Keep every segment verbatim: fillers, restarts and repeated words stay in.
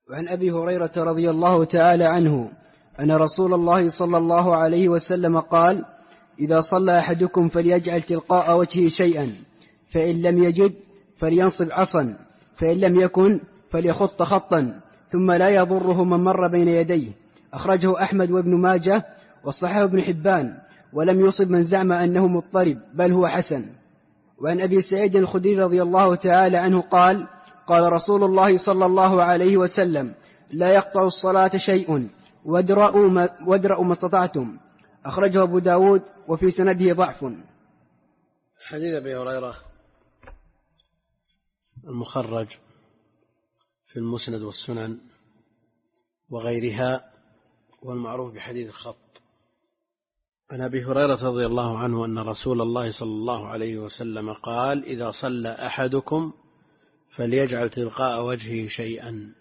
وعن أبي هريرة رضي الله تعالى عنه أن رسول الله صلى الله عليه وسلم قال: إذا صلى أحدكم فليجعل تلقاء وجهه شيئا، فإن لم يجد فلينصب عصا، فإن لم يكن فليخط خطا، ثم لا يضره من مر بين يديه. أخرجه أحمد وابن ماجه والصحيح ابن حبان، ولم يصب من زعم أنه مضطرب، بل هو حسن. وعن أبي سعيد الخدري رضي الله تعالى عنه قال: قال رسول الله صلى الله عليه وسلم: لا يقطع الصلاة شيء، وادرأوا ما, وادرأوا ما استطعتم. أخرجه أبو داود وفي سنده ضعف. حديث أبي هريرة المخرج في المسند والسنن وغيرها، والمعروف بحديث الخط. عن أبي هريرة رضي الله عنه أن رسول الله صلى الله عليه وسلم قال: إذا صلى أحدكم فليجعل تلقاء وجهه شيئا.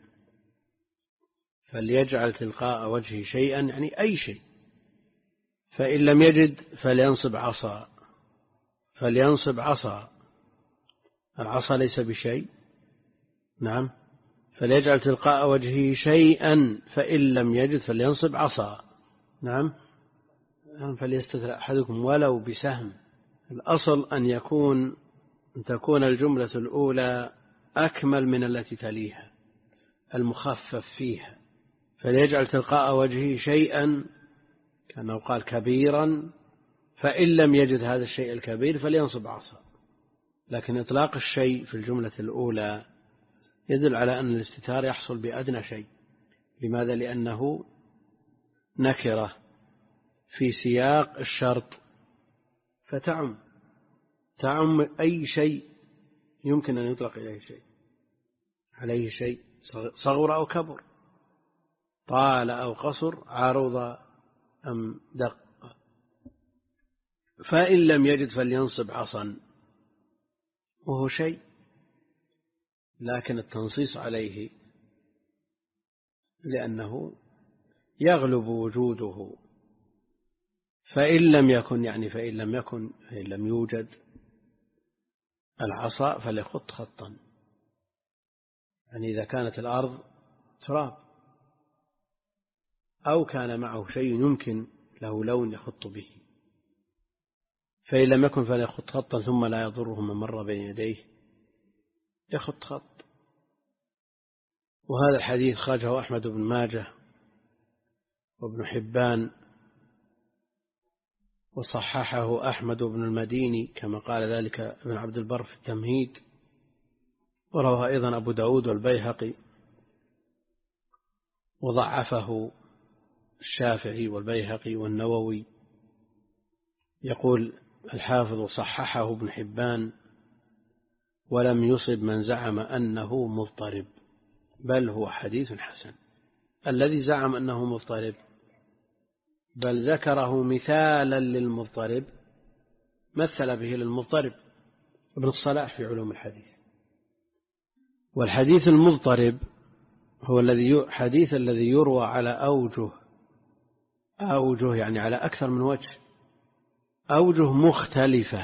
فليجعل تلقاء وجهه شيئا يعني أي شيء، فإن لم يجد فلينصب عصا. فلينصب عصا، العصا ليس بشيء. نعم، فليجعل تلقاء وجهه شيئا، فإن لم يجد فلينصب عصا. نعم، فليستتر أحدكم ولو بسهم. الأصل أن يكون أن تكون الجملة الأولى أكمل من التي تليها، المخفف فيها. فليجعل تلقاء وجهه شيئا كأنه قال كبيرا، فإن لم يجد هذا الشيء الكبير فلينصب عصا. لكن إطلاق الشيء في الجملة الأولى يدل على أن الاستتار يحصل بأدنى شيء. لماذا؟ لأنه نكرة في سياق الشرط، فتعم تعم أي شيء يمكن أن يطلق إليه شيء عليه شيء، صغر أو كبر، طال أو قصر، عرض أم دق. فإن لم يجد فلينصب عصا، وهو شيء، لكن التنصيص عليه لأنه يغلب وجوده. فإن لم يكن يعني فإن لم يكن فإن لم يوجد العصا فليخط خطا، يعني إذا كانت الأرض تراب أو كان معه شيء يمكن له لون يخط به. فإن لم يكن فليخط خطا ثم لا يضره من مر بين يديه، يخط خط. وهذا الحديث خرجه أحمد بن ماجه وابن حبان، وصححه أحمد بن المديني كما قال ذلك ابن عبد البر في التمهيد، ورواه أيضا أبو داود والبيهقي، وضعفه الشافعي والبيهقي والنووي. يقول الحافظ: صححه ابن حبان ولم يصب من زعم أنه مضطرب، بل هو حديث حسن. الذي زعم أنه مضطرب بل ذكره مثالا للمضطرب، مثل به للمضطرب ابن الصلاح في علوم الحديث. والحديث المضطرب هو الذي حديث الذي يروى على أوجه أوجه يعني على أكثر من وجه، أوجه مختلفة،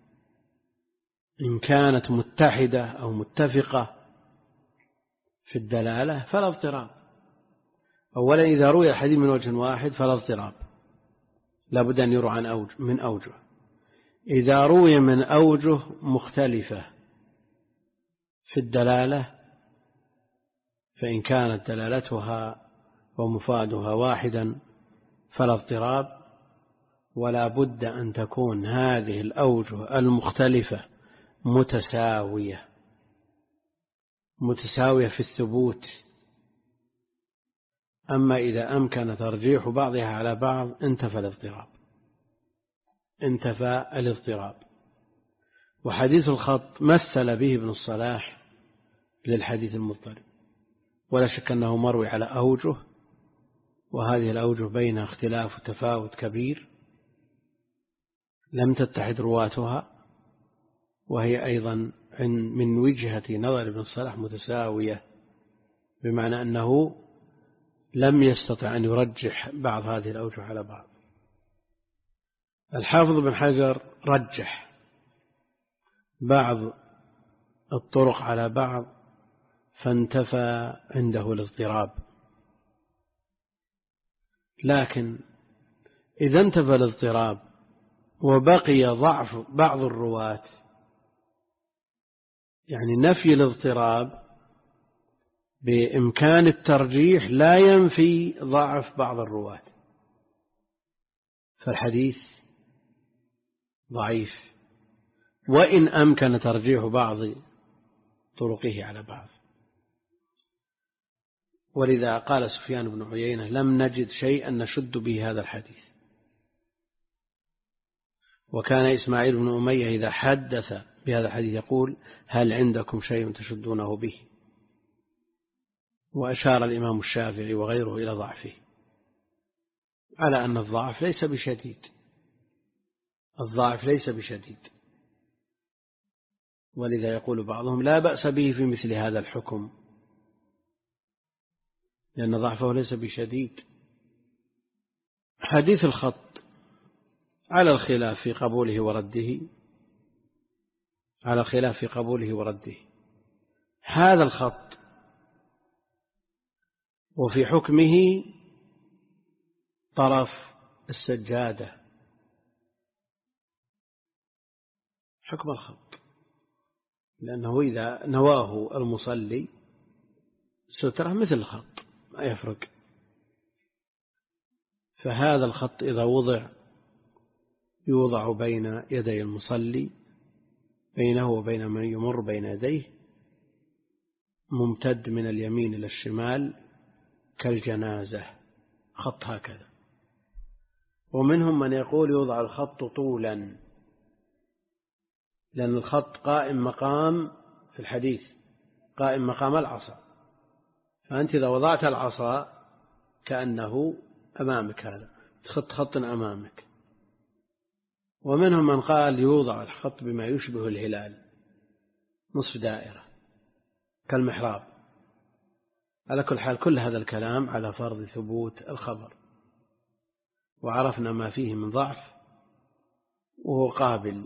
إن كانت متحدة أو متفقة في الدلالة فلا اضطراب. أولا إذا روي الحديث من وجه واحد فلا اضطراب، لابد أن يروى عن أوجه من أوجه. إذا روي من أوجه مختلفة في الدلالة فإن كانت دلالتها ومفادها واحدا فلا اضطراب، ولا بد أن تكون هذه الأوجه المختلفة متساوية متساوية في الثبوت. أما إذا أمكن ترجيح بعضها على بعض انتفى الاضطراب انتفى الاضطراب. وحديث الخط مثل به ابن الصلاح للحديث المضطرب، ولا شك أنه مروي على أوجه، وهذه الأوجه بين اختلاف وتفاوت كبير لم تتحد رواتها، وهي أيضا من وجهة نظر ابن الصلاح متساوية، بمعنى أنه لم يستطع أن يرجح بعض هذه الأوجه على بعض. الحافظ بن حجر رجح بعض الطرق على بعض فانتفى عنده الاضطراب. لكن إذا انتفى الاضطراب وبقي ضعف بعض الرواة، يعني نفي الاضطراب بإمكان الترجيح لا ينفي ضعف بعض الرواة، فالحديث ضعيف وإن أمكن ترجيح بعض طرقه على بعض. ولذا قال سفيان بن عيينة: لم نجد شيئا نشد به هذا الحديث. وكان إسماعيل بن أمية إذا حدث بهذا الحديث يقول: هل عندكم شيء تشدونه به؟ وأشار الإمام الشافعي وغيره إلى ضعفه، على أن الضعف ليس بشديد، الضعف ليس بشديد. ولذا يقول بعضهم: لا بأس به في مثل هذا الحكم، لأن ضعفه ليس بشديد. حديث الخط على الخلاف في قبوله ورده، على خلاف في قبوله ورده. هذا الخط وفي حكمه طرف السجادة، حكم الخط، لأنه إذا نواه المصلي سترة مثل الخط ما يفرق. فهذا الخط إذا وضع يوضع بين يدي المصلي، بينه وبين من يمر بين يديه، ممتد من اليمين إلى الشمال كالجنازة، خط هكذا. ومنهم من يقول يوضع الخط طولا، لأن الخط قائم مقام في الحديث قائم مقام العصا، فأنت إذا وضعت العصا كأنه أمامك، هذا خط خط أمامك. ومنهم من قال يوضع الخط بما يشبه الهلال، نصف دائرة كالمحراب. على كل حال كل هذا الكلام على فرض ثبوت الخبر، وعرفنا ما فيه من ضعف، وهو قابل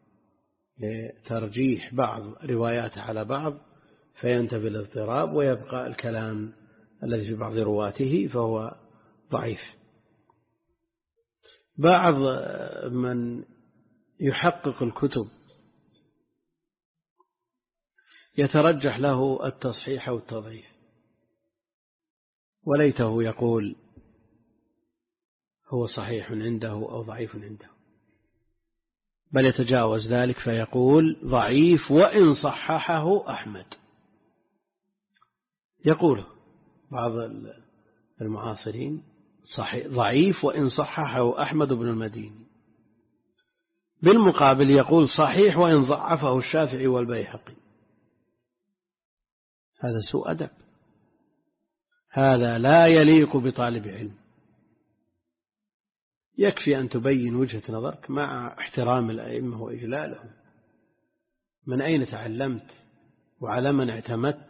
لترجيح بعض رواياته على بعض فينتفي الاضطراب، ويبقى الكلام الذي في بعض رواته فهو ضعيف. بعض من يحقق الكتب يترجح له التصحيح أو التضعيف، وليته يقول هو صحيح عنده أو ضعيف عنده، بل يتجاوز ذلك فيقول ضعيف وإن صححه أحمد. يقوله بعض المعاصرين صحيح ضعيف وإن صححه أحمد بن المديني. بالمقابل يقول صحيح وإن ضعفه الشافعي والبيهقي. هذا سوء أدب، هذا لا يليق بطالب علم. يكفي أن تبين وجهة نظرك مع احترام الأئمة وإجلالهم. من أين تعلمت وعلى من اعتمدت؟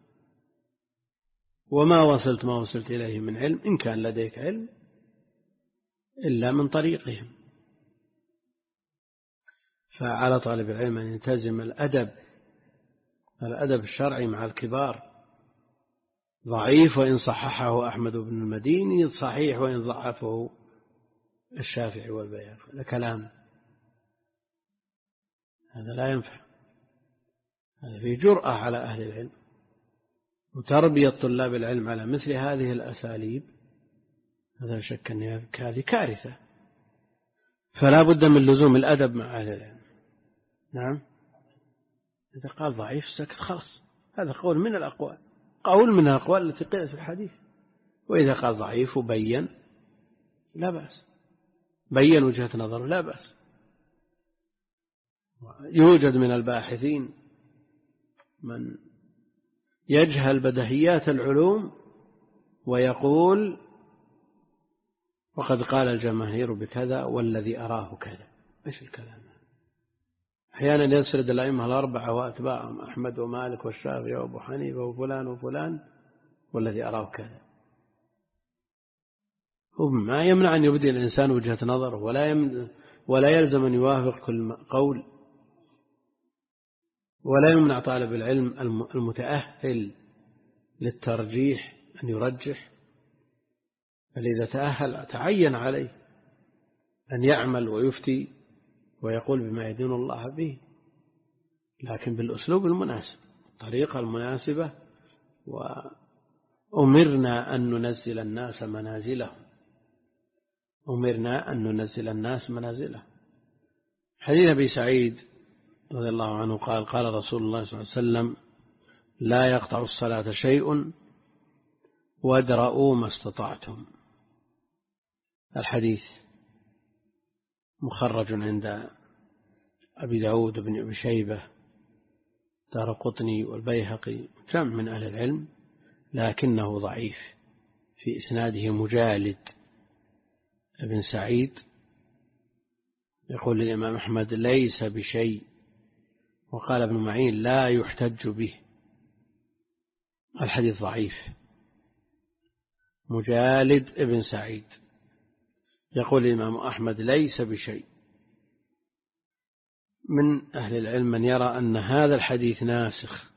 وما وصلت ما وصلت إليه من علم، إن كان لديك علم، إلا من طريقهم. فعلى طالب العلم أن يلتزم الأدب الأدب الشرعي مع الكبار. ضعيف وإن صححه أحمد بن المديني، صحيح وإن ضعفه الشافعي والبيهقي. هذا كلام، هذا لا ينفع. هذا فيه جرأة على أهل العلم، وتربية طلاب العلم على مثل هذه الأساليب هذا شك أن هذه كارثة. فلا بد من لزوم الأدب مع أهل العلم. نعم، إذا قال ضعيف سكت خلاص، هذا قول من الأقوال، قول من الأقوال التي قيلت في الحديث. وإذا قال ضعيف وبين لا بأس، بين وجهة نظر لا بأس. يوجد من الباحثين من يجهل بدهيات العلوم ويقول وقد قال الجماهير بكذا والذي أراه كذا. إيش الكلام؟ أحيانا يسرد الأئمة الأربعة وأتباعهم أحمد ومالك والشافعي وأبو حنيفة وفلان وفلان والذي أراه كذا. ما يمنع أن يبدي الإنسان وجهة نظره، ولا يم... ولا يلزم أن يوافق كل قول، ولا يمنع طالب العلم المتأهل للترجيح أن يرجح، بل إذا تأهل تعين عليه أن يعمل ويفتي ويقول بما يدين الله به، لكن بالأسلوب المناسب، الطريقة المناسبة. وأمرنا أن ننزل الناس منازلهم، أمرنا أن ننزل الناس منازلهم. حديث أبي سعيد رضي الله عنه قال قال رسول الله صلى الله عليه وسلم: لا يقطع الصلاة شيء وادرؤوا ما استطعتم. الحديث مخرج عند أبي داود بن أبي شيبة دارقطني والبيهقي جمع من أهل العلم، لكنه ضعيف، في إسناده مجالد بن سعيد. يقول الإمام أحمد: ليس بشيء. وقال ابن معين: لا يحتج به. الحديث ضعيف. مجالد ابن سعيد يقول الإمام أحمد: ليس بشيء. من أهل العلم من يرى أن هذا الحديث ناسخ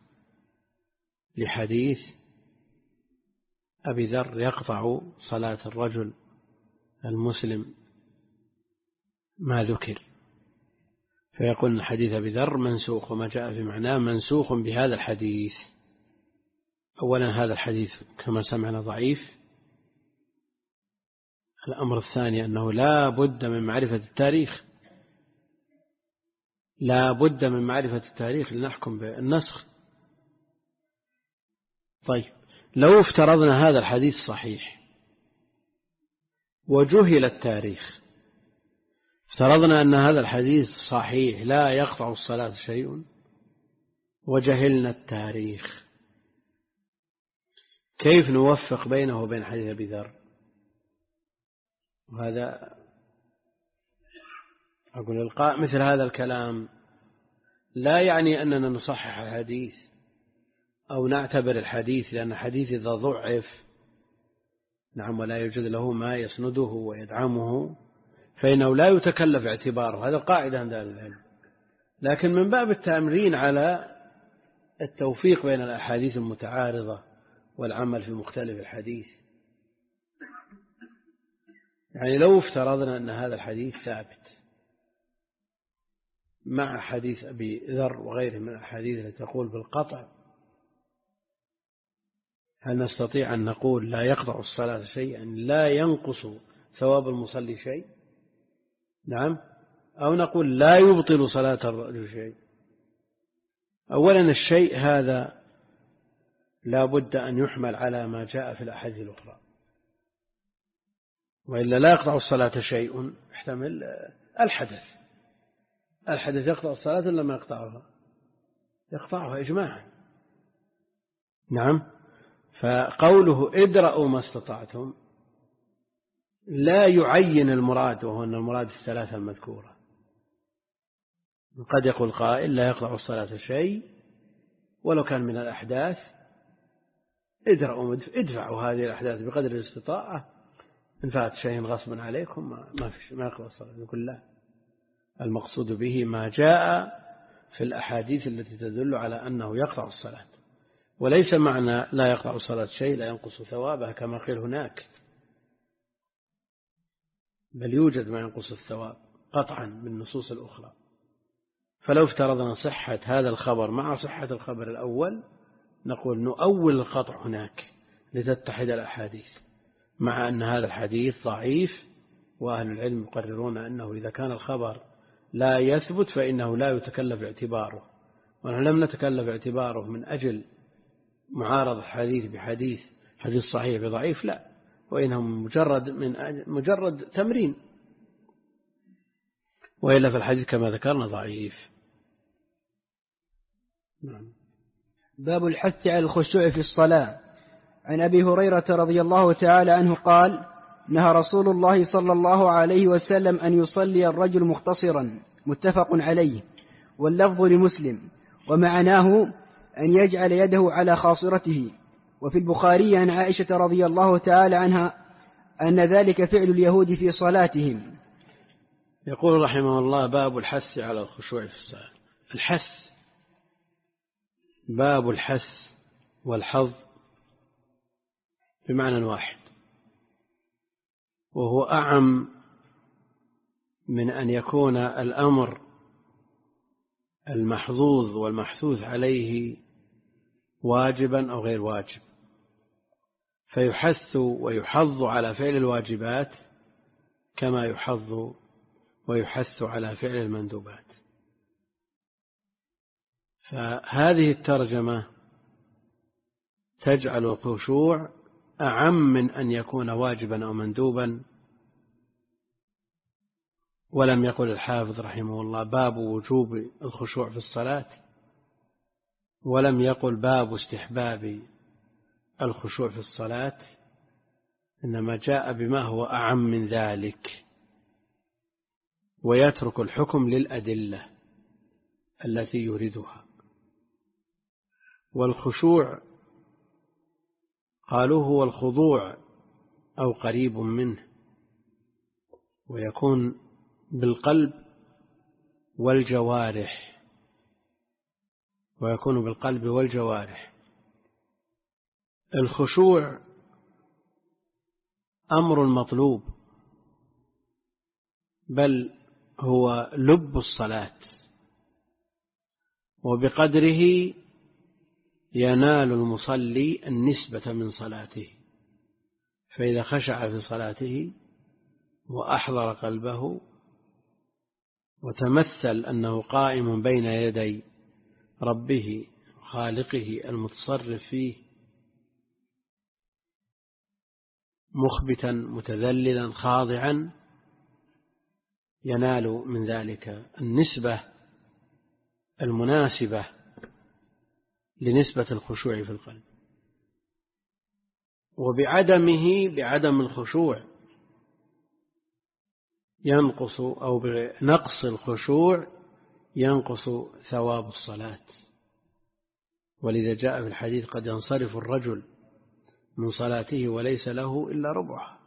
لحديث أبي ذر يقطع صلاة الرجل المسلم ما ذكر، فيقول أن حديث أبي ذر منسوخ، وما جاء في معناه منسوخ بهذا الحديث. أولا هذا الحديث كما سمعنا ضعيف. الأمر الثاني أنه لا بد من معرفة التاريخ، لا بد من معرفة التاريخ لنحكم بالنسخ. طيب، لو افترضنا هذا الحديث صحيح وجهل التاريخ، افترضنا أن هذا الحديث صحيح لا يقطع الصلاة شيء وجهلنا التاريخ، كيف نوفق بينه وبين حديث أبي ذر؟ وهذا أقول إلقاء مثل هذا الكلام لا يعني أننا نصحح الحديث أو نعتبر الحديث، لأن الحديث إذا ضعف نعم ولا يوجد له ما يسنده ويدعمه فإنه لا يتكلف اعتباره، هذا القاعدة عند أهل العلم. لكن من باب التمرين على التوفيق بين الأحاديث المتعارضة والعمل في مختلف الحديث، يعني لو افترضنا أن هذا الحديث ثابت مع حديث أبي ذر وغيره من الأحاديث التي تقول بالقطع، هل نستطيع أن نقول لا يقطع الصلاة شيئا لا ينقص ثواب المصلي شيء؟ نعم. أو نقول لا يبطل صلاة الرجل شيء؟ أولا الشيء هذا لا بد أن يحمل على ما جاء في الأحاديث الأخرى، وإلا لا يقطع الصلاة شيء يحتمل الحدث. الحدث يقطع الصلاة ولا ما يقطعها؟ يقطعها إجماعا. نعم. فقوله ادرأوا ما استطعتم لا يعين المراد، وهو أن المراد الثلاثة المذكورة. قد يقول قائل لا يقطع الصلاة شيء ولو كان من الأحداث، ادرأوا ادفعوا هذه الأحداث بقدر الاستطاعة، إن فات شيء غصبا عليكم ما فيش ما يقطع الصلاة. يقول لا، المقصود به ما جاء في الأحاديث التي تدل على أنه يقطع الصلاة، وليس معنى لا يقطع الصلاة شيء لا ينقص ثوابها كما قيل هناك، بل يوجد ما ينقص الثواب قطعا بالنصوص الأخرى. فلو افترضنا صحة هذا الخبر مع صحة الخبر الأول نقول نؤول القطع هناك لتتحد الأحاديث، مع أن هذا الحديث ضعيف، وأهل العلم يقررون أنه إذا كان الخبر لا يثبت فإنه لا يتكلف اعتباره، ونحن لم نتكلف اعتباره من أجل معارضة حديث بحديث، حديث صحيح بضعيف، لا، وإنه مجرد من مجرد تمرين، وإلا في الحديث كما ذكرنا ضعيف. نعم. باب الحث على الخشوع في الصلاة. عن أبي هريرة رضي الله تعالى عنه قال: نهى رسول الله صلى الله عليه وسلم أن يصلي الرجل مختصرا، متفق عليه، واللفظ لمسلم، ومعناه أن يجعل يده على خاصرته. وفي البخاري عن عائشة رضي الله تعالى عنها أن ذلك فعل اليهود في صلاتهم. يقول رحمه الله: باب الحث على الخشوع في الصلاة. الحث باب الحث والحظ بمعنى واحد، وهو أعم من أن يكون الأمر المحظوظ والمحثوث عليه واجبا أو غير واجب، فيحث ويحض على فعل الواجبات كما يحض ويحث على فعل المندوبات. فهذه الترجمة تجعل الخشوع أعم من أن يكون واجبا أو مندوبا. ولم يقل الحافظ رحمه الله باب وجوب الخشوع في الصلاة، ولم يقل باب استحباب الخشوع في الصلاة، إنما جاء بما هو أعم من ذلك، ويترك الحكم للأدلة التي يريدها. والخشوع قالوا هو الخضوع أو قريب منه، ويكون بالقلب والجوارح ويكون بالقلب والجوارح. الخشوع أمر مطلوب، بل هو لب الصلاة، وبقدره ينال المصلي النسبة من صلاته. فإذا خشع في صلاته وأحضر قلبه وتمثل أنه قائم بين يدي ربه خالقه المتصرف فيه، مخبتا متذللا خاضعا، ينال من ذلك النسبة المناسبة لنسبة الخشوع في القلب. وبعدمه بعدم الخشوع ينقص، أو بنقص الخشوع ينقص ثواب الصلاة. ولذا جاء في الحديث قد ينصرف الرجل من صلاته وليس له إلا ربعها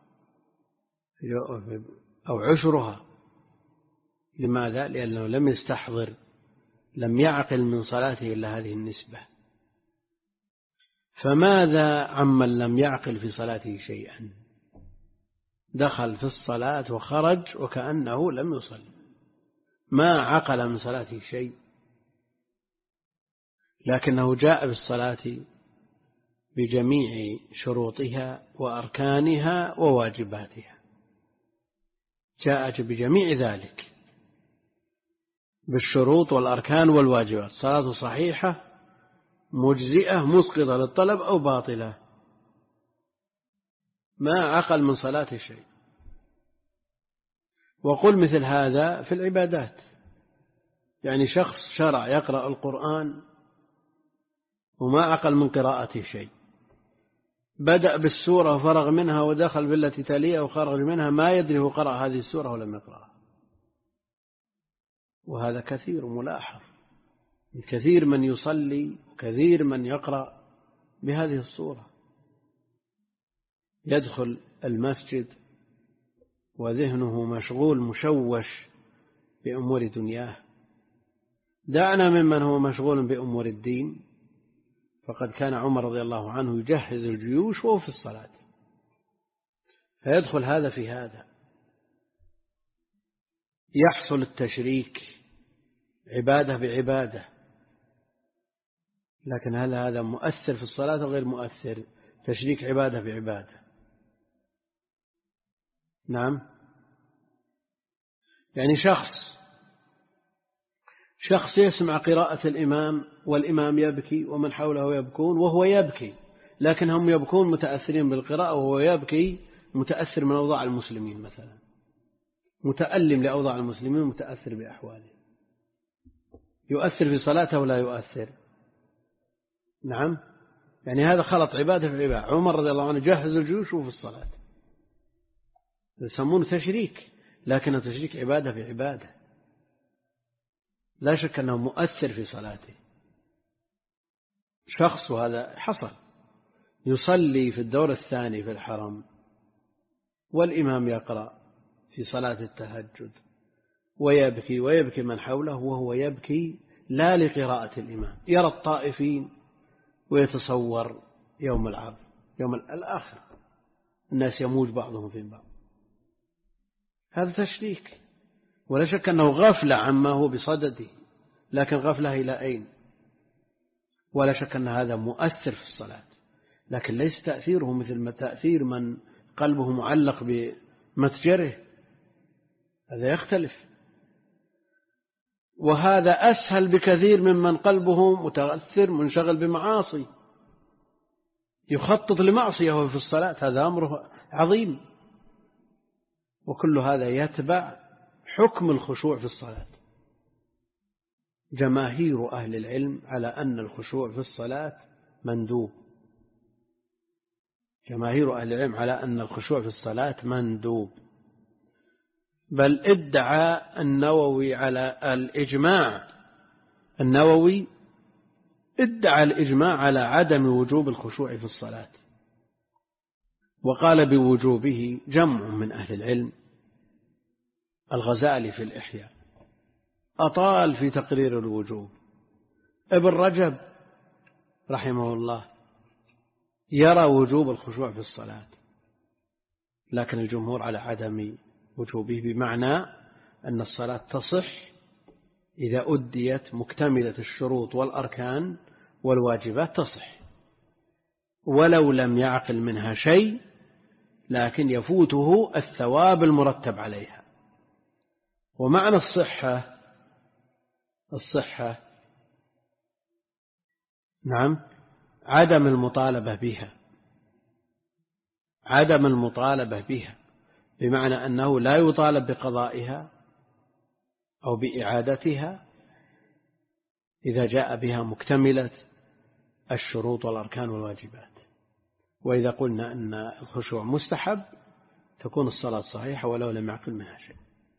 أو عشرها. لماذا؟ لأنه لم يستحضر، لم يعقل من صلاته إلا هذه النسبة. فماذا عمن لم يعقل في صلاته شيئا؟ دخل في الصلاة وخرج وكأنه لم يصلي، ما عقل من صلاته شيء، لكنه جاء بالصلاة بجميع شروطها وأركانها وواجباتها، جاءت بجميع ذلك بالشروط والأركان والواجبات. صلاة صحيحة مجزئة مسقطة للطلب أو باطلة، ما عقل من صلاة شيء. وقل مثل هذا في العبادات، يعني شخص شرع يقرأ القرآن وما عقل من قراءته شيء، بدأ بالسورة وفرغ منها ودخل بالتي تليها وخرج منها، ما يدري هو قرأ هذه السورة ولم يقرأها. وهذا كثير ملاحظ، كثير من يصلي وكثير من يقرأ بهذه الصورة، يدخل المسجد وذهنه مشغول مشوش بأمور دنياه. دعنا ممن هو مشغول بأمور الدين، فقد كان عمر رضي الله عنه يجهز الجيوش وهو في الصلاة، فيدخل هذا في هذا، يحصل التشريك عبادة بعبادة. لكن هل هذا مؤثر في الصلاة وغير مؤثر؟ تشريك عبادة بعبادة. نعم، يعني شخص شخص يسمع قراءة الإمام والإمام يبكي ومن حوله يبكون وهو يبكي، لكن هم يبكون متأثرين بالقراءة وهو يبكي متأثر من أوضاع المسلمين، مثلا متألم لأوضاع المسلمين متأثر بأحوالهم. يؤثر في صلاته ولا يؤثر؟ نعم، يعني هذا خلط عبادة في عبادة. عمر رضي الله عنه جهز الجيوش في الصلاة، يسمونه تشريك، لكنه تشريك عبادة في عبادة، لا شك أنه مؤثر في صلاته. شخص، وهذا حصل، يصلي في الدور الثاني في الحرم والإمام يقرأ في صلاة التهجد ويبكي ويبكي من حوله وهو يبكي لا لقراءة الإمام، يرى الطائفين ويتصور يوم العرض، يوم الآخر الناس يموج بعضهم في بعض. هذا تشريك، ولا شك أنه غفلة عما هو بصدده، لكن غفلة إلى أين؟ ولا شك أن هذا مؤثر في الصلاة، لكن ليس تأثيره مثل ما تأثير من قلبه معلق بمتجره، هذا يختلف. وهذا أسهل بكثير ممن قلبه متأثر منشغل بمعاصي، يخطط لمعصية وهو في الصلاة، هذا أمره عظيم. وكل هذا يتبع حكم الخشوع في الصلاة. جماهير أهل العلم على أن الخشوع في الصلاة مندوب، جماهير أهل العلم على أن الخشوع في الصلاة مندوب، بل ادعى النووي على الإجماع النووي ادعى الإجماع على عدم وجوب الخشوع في الصلاة، وقال بوجوبه جمع من أهل العلم. الغزالي في الإحياء أطال في تقرير الوجوب. ابن رجب رحمه الله يرى وجوب الخشوع في الصلاة، لكن الجمهور على عدم وجوبه، بمعنى أن الصلاة تصح إذا أديت مكتملة الشروط والأركان والواجبات تصح، ولو لم يعقل منها شيء، لكن يفوته الثواب المرتب عليها. ومعنى الصحة الصحة نعم عدم المطالبة بها، عدم المطالبة بها بمعنى أنه لا يطالب بقضائها أو بإعادتها إذا جاء بها مكتملة الشروط والأركان والواجبات. وإذا قلنا أن الخشوع مستحب تكون الصلاة صحيحة ولو لم يعقل منها شيء.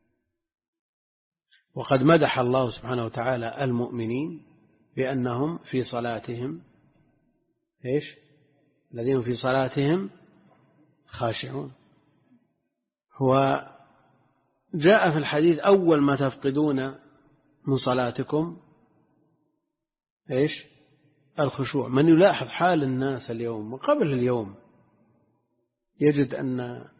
وقد مدح الله سبحانه وتعالى المؤمنين بأنهم في صلاتهم إيش؟ الذين في صلاتهم خاشعون. هو جاء في الحديث أول ما تفقدون من صلاتكم إيش؟ الخشوع. من يلاحظ حال الناس اليوم وقبل اليوم يجد أن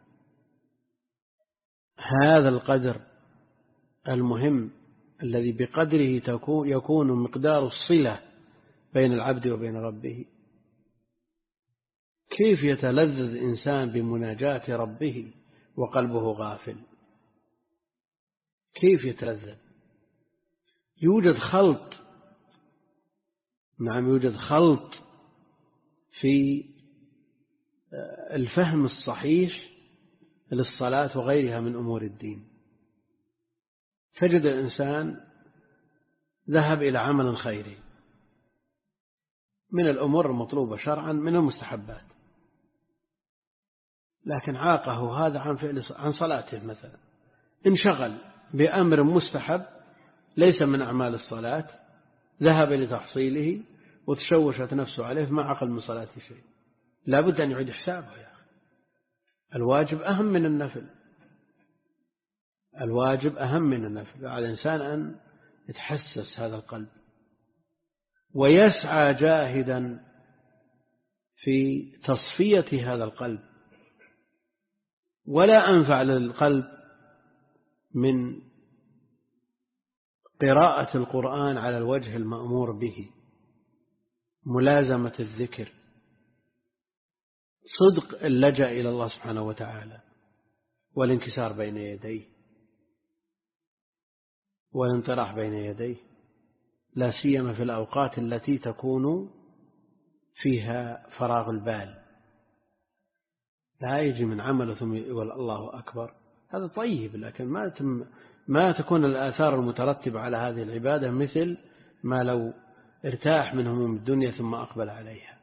هذا القدر المهم الذي بقدره يكون مقدار الصلة بين العبد وبين ربه، كيف يتلذذ الإنسان بمناجاة ربه وقلبه غافل؟ كيف يتلذذ؟ يوجد خلط، نعم يوجد خلط في الفهم الصحيح للصلاة وغيرها من أمور الدين. تجد الإنسان ذهب إلى عمل خيري من الأمور المطلوبة شرعا من المستحبات، لكن عاقه هذا عن فعل عن صلاته مثلا، انشغل بأمر مستحب ليس من أعمال الصلاة، ذهب لتحصيله وتشوشت نفسه عليه ما عقل من صلاته شيء. لا بد أن يعيد حسابه يا أخي. الواجب أهم من النفل، الواجب أهم من النفل. على الإنسان أن يتحسس هذا القلب ويسعى جاهدا في تصفية هذا القلب. ولا أنفع للقلب من قراءة القرآن على الوجه المأمور به، ملازمة الذكر، صدق اللجأ إلى الله سبحانه وتعالى، والانكسار بين يديه والانطراح بين يديه، لا سيما في الأوقات التي تكون فيها فراغ البال. لا يجي من عمله ثم يقول الله أكبر، هذا طيب، لكن ما تم ما تكون الآثار المترتبة على هذه العبادة مثل ما لو ارتاح من هموم الدنيا ثم أقبل عليها.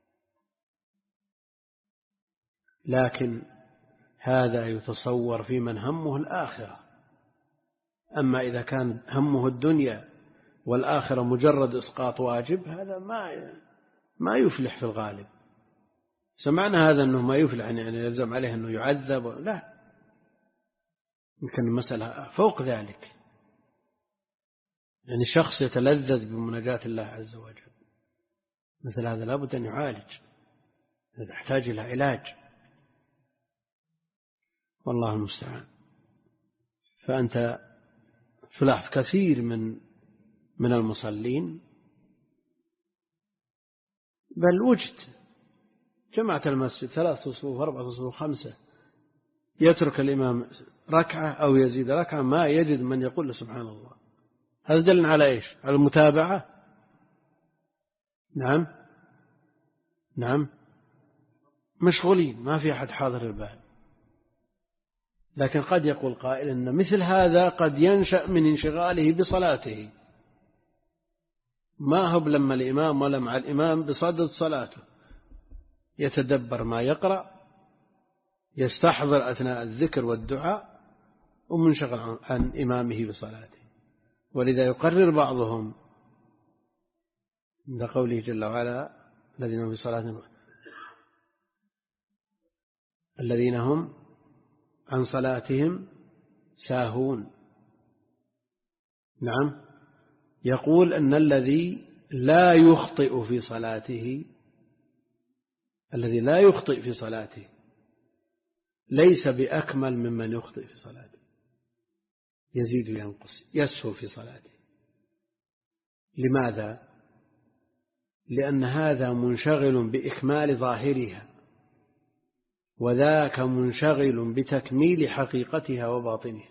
لكن هذا يتصور في من همه الآخرة. أما إذا كان همه الدنيا والآخرة مجرد إسقاط واجب، هذا ما ما يفلح في الغالب. سمعنا هذا أنه ما يفلح، يعني يلزم عليه أنه يعذب، لا، يمكن المسألة فوق ذلك. يعني شخص يتلذذ بمناجاة الله عز وجل، مثل هذا لابد أن يعالج. تحتاج إلى علاج، والله المستعان. فأنت تلاحظ كثير من من المصلين، بل وجد جماعة المسجد ثلاث صفوف أربعة صفوف خمسة، يترك الإمام ركعة أو يزيد ركعة ما يجد من يقول له سبحان الله. هذا دل على إيش؟ على المتابعة. نعم نعم مشغولين، ما في أحد حاضر البال. لكن قد يقول قائل إن مثل هذا قد ينشأ من انشغاله بصلاته، ما هو لما الإمام ولا مع الإمام بصدد صلاته، يتدبر ما يقرأ، يستحضر أثناء الذكر والدعاء، ومنشغل عن إمامه بصلاته. ولذا يقرر بعضهم عند قوله جل وعلا الذين هم في صلاتهم الذين هم عن صلاتهم ساهون. نعم، يقول أن الذي لا يخطئ في صلاته الذي لا يخطئ في صلاته ليس بأكمل ممن يخطئ في صلاته، يزيد وينقص، يسهو في صلاته. لماذا؟ لأن هذا منشغل بإكمال ظاهرها، وذاك منشغل بتكميل حقيقتها وباطنها.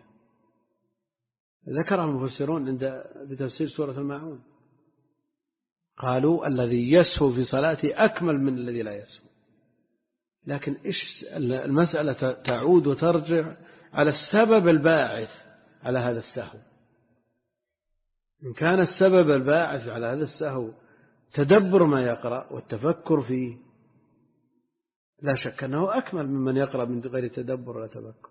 ذكر المفسرون عند بتفسير سورة الماعون، قالوا الذي يسهو في صلاته أكمل من الذي لا يسهو. لكن إيش المسألة؟ تعود وترجع على السبب الباعث على هذا السهو. إن كان السبب الباعث على هذا السهو تدبر ما يقرأ والتفكر فيه، لا شك أنه أكمل ممن يقرأ من غير تدبر ولا تفكر.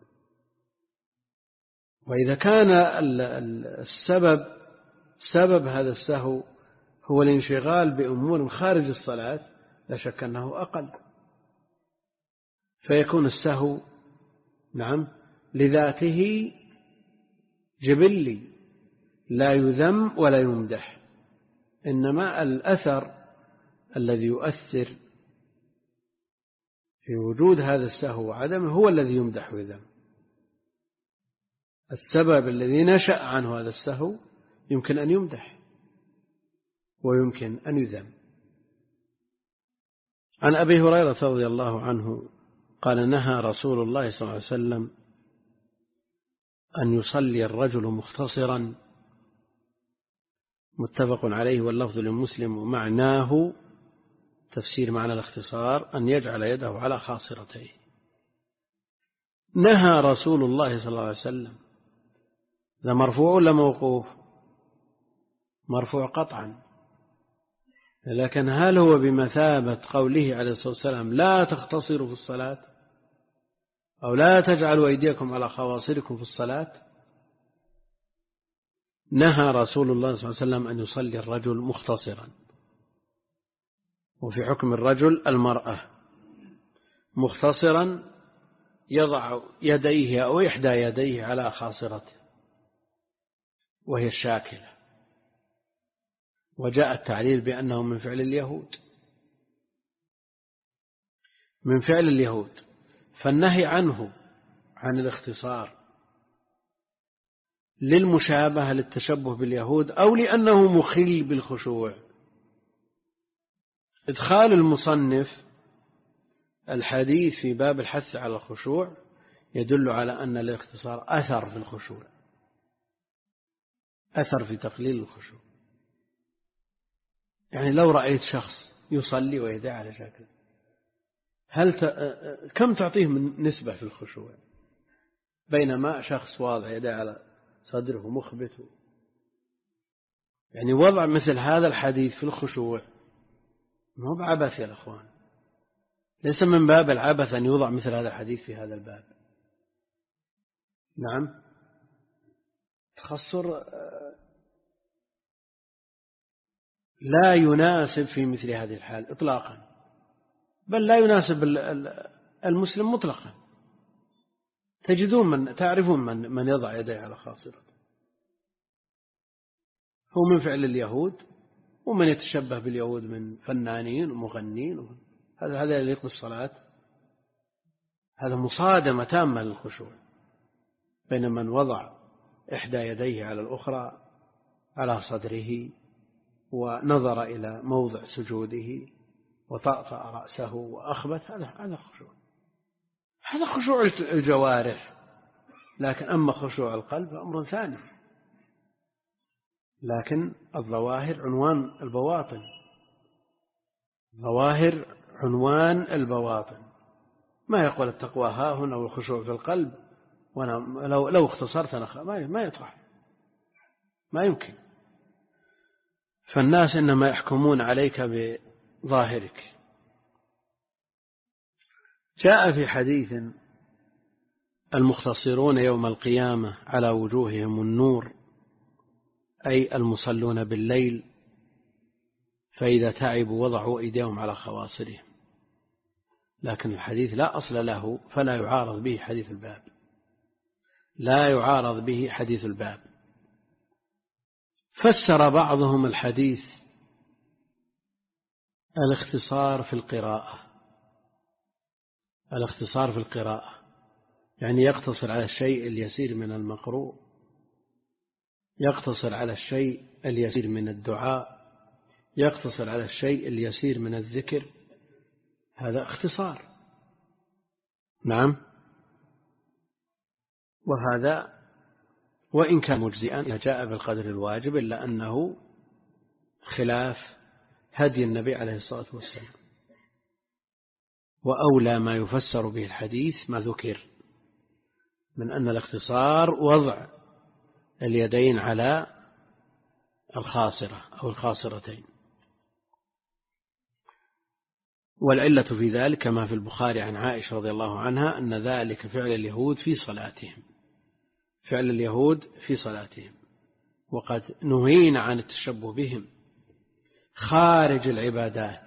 وإذا كان السبب سبب هذا السهو هو الانشغال بأمور خارج الصلاة، لا شك أنه أقل، فيكون السهو نعم لذاته جبلي لا يذم ولا يمدح، إنما الأثر الذي يؤثر في وجود هذا السهو وعدمه هو الذي يمدح ويذم. السبب الذي نشأ عنه هذا السهو يمكن أن يمدح ويمكن أن يذم. عن أبي هريرة رضي الله عنه قال نهى رسول الله صلى الله عليه وسلم أن يصلي الرجل مختصرا، متفق عليه واللفظ لمسلم. ومعناه تفسير معنى الاختصار أن يجعل يده على خاصرتيه. نهى رسول الله صلى الله عليه وسلم، ذا مرفوع ولا موقوف؟ مرفوع قطعا. لكن هل هو بمثابة قوله عليه الصلاة والسلام لا تختصروا في الصلاة، أو لا تجعلوا أيديكم على خواصركم في الصلاة؟ نهى رسول الله صلى الله عليه وسلم أن يصلي الرجل مختصرا، وفي حكم الرجل المرأة مختصرا يضع يديه أو إحدى يديه على خاصرته وهي الشاكلة، وجاء التعليل بأنه من فعل اليهود من فعل اليهود فالنهي عنه عن الاختصار للمشابهة للتشبه باليهود، أو لأنه مخل بالخشوع. إدخال المصنف الحديث في باب الحث على الخشوع يدل على أن الاختصار أثر في الخشوع، أثر في تقليل الخشوع. يعني لو رأيت شخص يصلي ويدعي على شكل، هل ت... كم تعطيه من نسبة في الخشوع، بينما شخص واضع يدعي على صدره مخبت؟ يعني وضع مثل هذا الحديث في الخشوع ما هو بعبث يا الأخوان، ليس من باب العبث أن يوضع مثل هذا الحديث في هذا الباب. نعم، تخصر لا يناسب في مثل هذه الحال إطلاقا، بل لا يناسب المسلم مطلقا. تجدون من تعرفون من, من يضع يديه على خاصرته، هو من فعل اليهود، ومن يتشبه باليهود من فنانين ومغنين، هذا هذا يليق بالصلاة؟ هذا مصادمة تامة للخشوع بين من وضع إحدى يديه على الأخرى على صدره ونظر إلى موضع سجوده وطأطأ رأسه وأخبت، هذا هذا خشوع، هذا خشوع الجوارح. لكن أما خشوع القلب أمر ثاني. لكن الظواهر عنوان البواطن، ظواهر عنوان البواطن. ما يقول التقوى ها هنا والخشوع في القلب، وأنا لو لو اختصرت أنا ما ما يطرح، ما يمكن. فالناس إنما يحكمون عليك بظاهرك. جاء في حديث: المختصرون يوم القيامة على وجوههم النور، أي المصلون بالليل، فإذا تعبوا وضعوا أيديهم على خواصرهم. لكن الحديث لا أصل له، فلا يعارض به حديث الباب، لا يعارض به حديث الباب. فسر بعضهم الحديث الاختصار في القراءة، الاختصار في القراءة يعني يقتصر على الشيء اليسير من المقروء، يقتصر على الشيء اليسير من الدعاء، يقتصر على الشيء اليسير من الذكر، هذا اختصار. نعم. وهذا وإن كان مجزئا جاء بالقدر الواجب، إلا أنه خلاف هدي النبي عليه الصلاة والسلام. وأولى ما يفسر به الحديث ما ذكر من أن الاختصار وضع اليدين على الخاصرة أو الخاصرتين. والعلة في ذلك كما في البخاري عن عائشة رضي الله عنها أن ذلك فعل اليهود في صلاتهم، فعل اليهود في صلاتهم، وقد نهينا عن التشبه بهم خارج العبادات.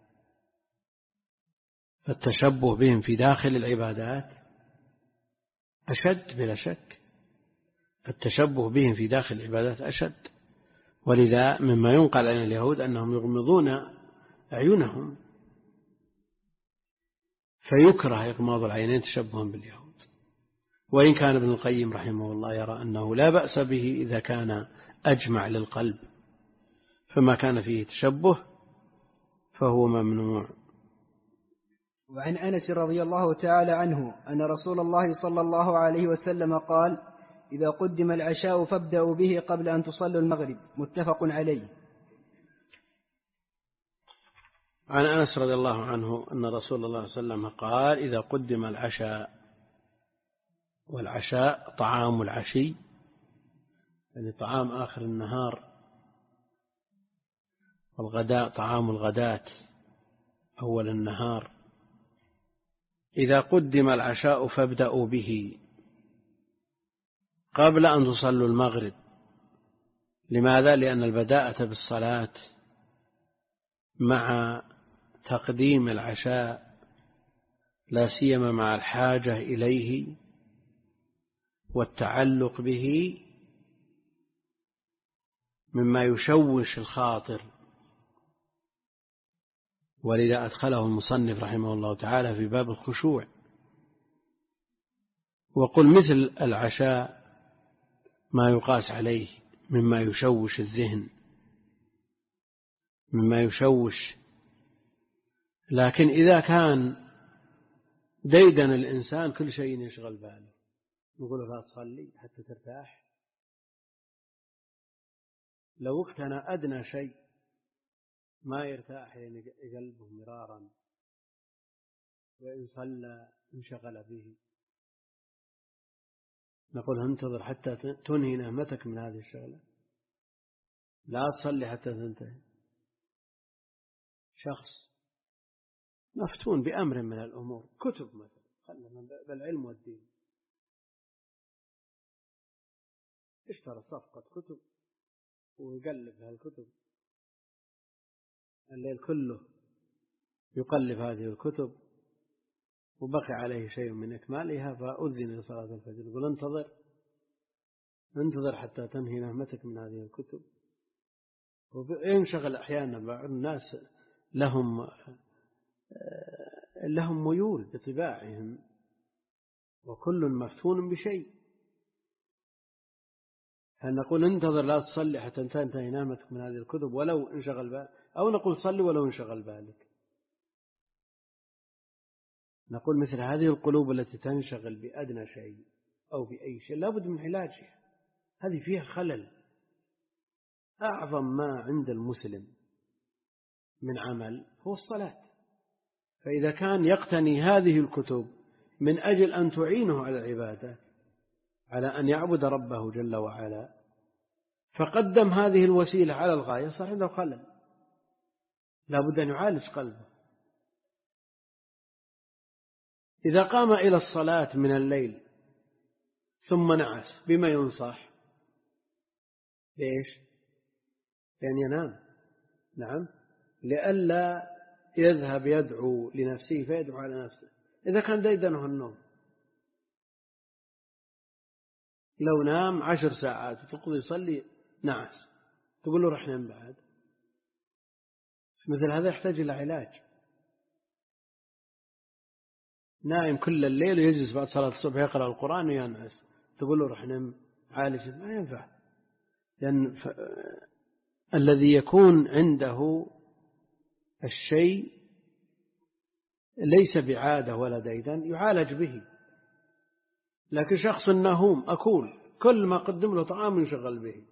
فالتشبه بهم في داخل العبادات أشد بلا شك، التشبه بهم في داخل العبادات أشد. ولذا مما ينقل عن اليهود أنهم يغمضون أعينهم، فيكره إغماض العينين تشبها باليهود. وإن كان ابن القيم رحمه الله يرى أنه لا بأس به إذا كان أجمع للقلب، فما كان فيه تشبه فهو ممنوع. وعن أنس رضي الله تعالى عنه أن رسول الله صلى الله عليه وسلم قال: إذا قدم العشاء فابدأوا به قبل أن تصلوا المغرب، متفق عليه. عن أنس رضي الله عنه أن رسول الله صلى الله عليه وسلم قال: إذا قدم العشاء، والعشاء طعام العشي يعني طعام آخر النهار، والغداء طعام الغداة أول النهار. إذا قدم العشاء فابدأوا به قبل أن تصلوا المغرب. لماذا؟ لأن البداءة بالصلاة مع تقديم العشاء لا سيما مع الحاجة إليه والتعلق به مما يشوش الخاطر. ولذا أدخله المصنف رحمه الله تعالى في باب الخشوع. وقل مثل العشاء ما يقاس عليه مما يشوش الذهن، مما يشوش. لكن إذا كان ديدن الإنسان كل شيء يشغل باله، نقول لا تصلي حتى ترتاح. لو اقتنى أدنى شيء ما يرتاح يعني قلبه مرارا، وإن صلى انشغل به. نقول انتظر حتى تنهي نهمتك من هذه الشغلة، لا تصلي حتى تنتهي. شخص مفتون بأمر من الأمور، كتب مثلا، خلنا بالعلم والدين، اشترى صفقة كتب ويقلب هالكتب الليل كله، يقلب هذه الكتب، وبقي عليه شيء من إكمالها فأذن لصلاة الفجر. يقول انتظر انتظر حتى تنهي نهمتك من هذه الكتب. وينشغل أحيانا بعض الناس لهم لهم ميول بطباعهم، وكل مفتون بشيء. هل نقول انتظر لا تصلي حتى تنتهي نامتك من هذه الكتب ولو انشغل بالك، أو نقول صلي ولو انشغل بالك؟ نقول مثل هذه القلوب التي تنشغل بأدنى شيء أو بأي شيء لابد من علاجها، هذه فيها خلل. أعظم ما عند المسلم من عمل هو الصلاة، فإذا كان يقتني هذه الكتب من أجل أن تعينه على العبادة، على أن يعبد ربه جل وعلا، فقدم هذه الوسيلة على الغاية، صار عنده خلل، لابد أن يعالج قلبه. إذا قام إلى الصلاة من الليل ثم نعس بما ينصح؟ ليش؟ لأن ينام. نعم، لئلا يذهب يدعو لنفسه فيدعو على نفسه. إذا كان ديدنه النوم، لو نام عشر ساعات تقول يصلي نعس، تقول له رح نام بعد. مثل هذا يحتاج إلى علاج. نائم كل الليل ويجلس بعد صلاة الصبح يقرأ القرآن وينعس، تقول له رح نام عالج، ما ينفع. لأن ف... الذي يكون عنده الشيء ليس بعادة ولا ديدن يعالج به. لكن شخص نهوم أكول، كل ما قدم له طعام ينشغل به،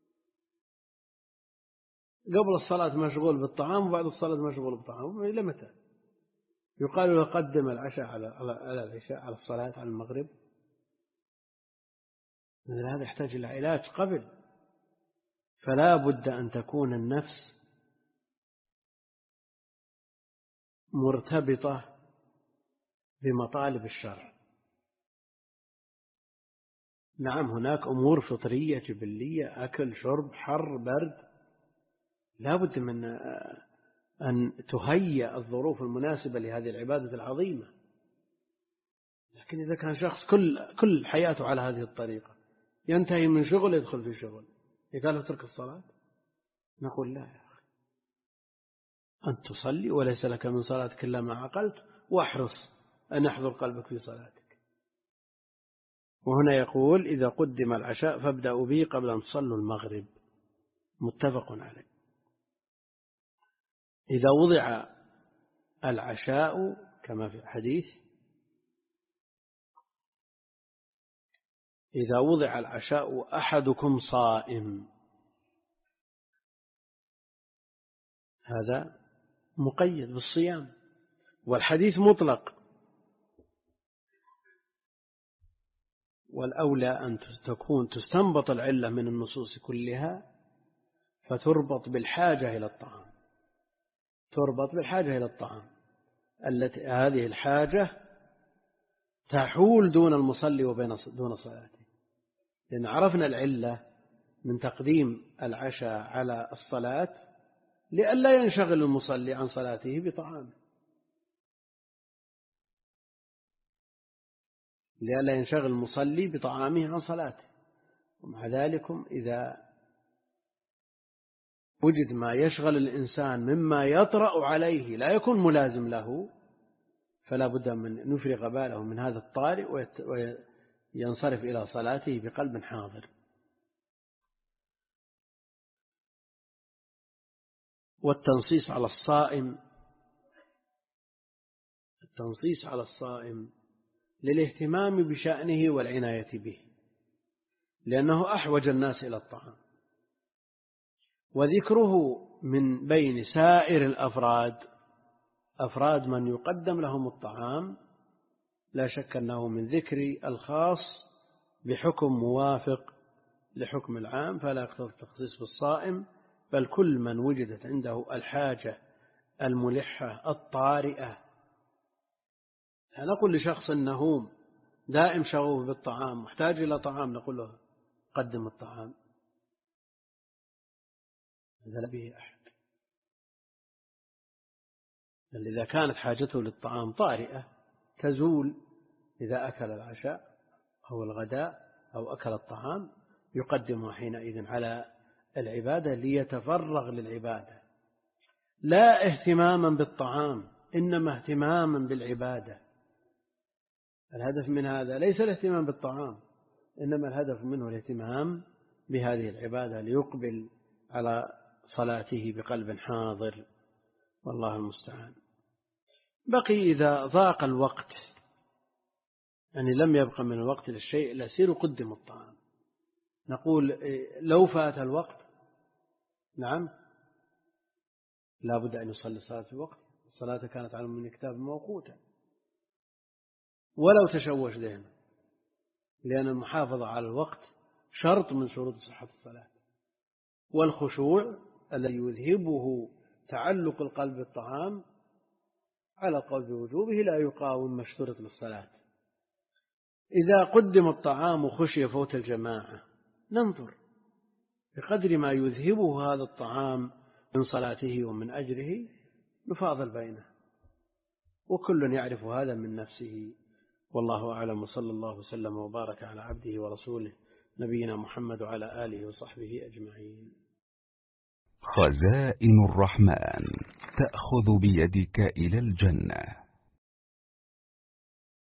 قبل الصلاة مشغول بالطعام وبعد الصلاة مشغول بالطعام، إلى متى؟ يقال له قدم العشاء على على العشاء على الصلاة على المغرب. مثل هذا يحتاج إلى علاج قبل. فلا بد أن تكون النفس مرتبطة بمطالب الشرع. نعم، هناك أمور فطرية جبلية، أكل شرب حر برد، لا بد من أن تهيأ الظروف المناسبة لهذه العبادة العظيمة. لكن إذا كان شخص كل كل حياته على هذه الطريقة، ينتهي من شغل يدخل في شغل، قال له ترك الصلاة، نقول لا يا أخي، أنت تصلي وليس لك من صلاتك إلا ما عقلت، واحرص أن يحضر قلبك في صلاتك. وهنا يقول إذا قدم العشاء فابدأوا به قبل أن تصلوا المغرب، متفق عليه. إذا وضع العشاء كما في الحديث، إذا وضع العشاء أحدكم صائم، هذا مقيد بالصيام، والحديث مطلق، والأولى أن تكون تستنبط العلة من النصوص كلها فتربط بالحاجة إلى الطعام، تربط بالحاجة إلى الطعام التي هذه الحاجة تحول دون المصلي وبين دون صلاته. لأن عرفنا العلة من تقديم العشاء على الصلاة لئلا ينشغل المصلي عن صلاته بطعامه، لئلا ينشغل المصلي بطعامه عن صلاته. ومع ذلك إذا وجد ما يشغل الإنسان مما يطرأ عليه لا يكون ملازم له، فلا بد من نفرغ باله من هذا الطارئ وينصرف إلى صلاته بقلب حاضر. والتنصيص على الصائم، التنصيص على الصائم للاهتمام بشأنه والعناية به، لأنه أحوج الناس إلى الطعام، وذكره من بين سائر الأفراد، أفراد من يقدم لهم الطعام، لا شك أنه من ذكر الخاص بحكم موافق لحكم العام، فلا يقتضي التخصيص بالصائم، بل كل من وجدت عنده الحاجة الملحة الطارئة. نقول لشخص نهوم دائم شغوف بالطعام محتاج إلى طعام، نقول له قدم الطعام، هذا لا به أحد. بل إذا كانت حاجته للطعام طارئة تزول إذا أكل العشاء أو الغداء أو أكل الطعام، يقدمه حينئذ على العبادة ليتفرغ للعبادة، لا اهتماما بالطعام إنما اهتماما بالعبادة. الهدف من هذا ليس الاهتمام بالطعام، إنما الهدف منه الاهتمام بهذه العبادة ليقبل على صلاته بقلب حاضر، والله المستعان. بقي إذا ضاق الوقت، يعني لم يبقى من الوقت للشيء إلا يصير قدم الطعام، نقول لو فات الوقت نعم لا بد أن يصلي صلاة في الوقت، الصلاة كانت على من كتاب موقوتا، ولو تشوش ذهنه، لأن المحافظة على الوقت شرط من شروط صحة الصلاة. والخشوع الذي يذهبه تعلق القلب بالطعام على القول بوجوبه لا يقاوم ما اشترط للصلاة. إذا قدم الطعام خشي فوت الجماعة، ننظر بقدر ما يذهبه هذا الطعام من صلاته ومن أجره نفاضل بينه، وكل يعرف هذا من نفسه، والله أعلم. صلى الله وسلم وبارك على عبده ورسوله نبينا محمد وعلى آله وصحبه أجمعين. خزائن الرحمن تأخذ بيدك إلى الجنة.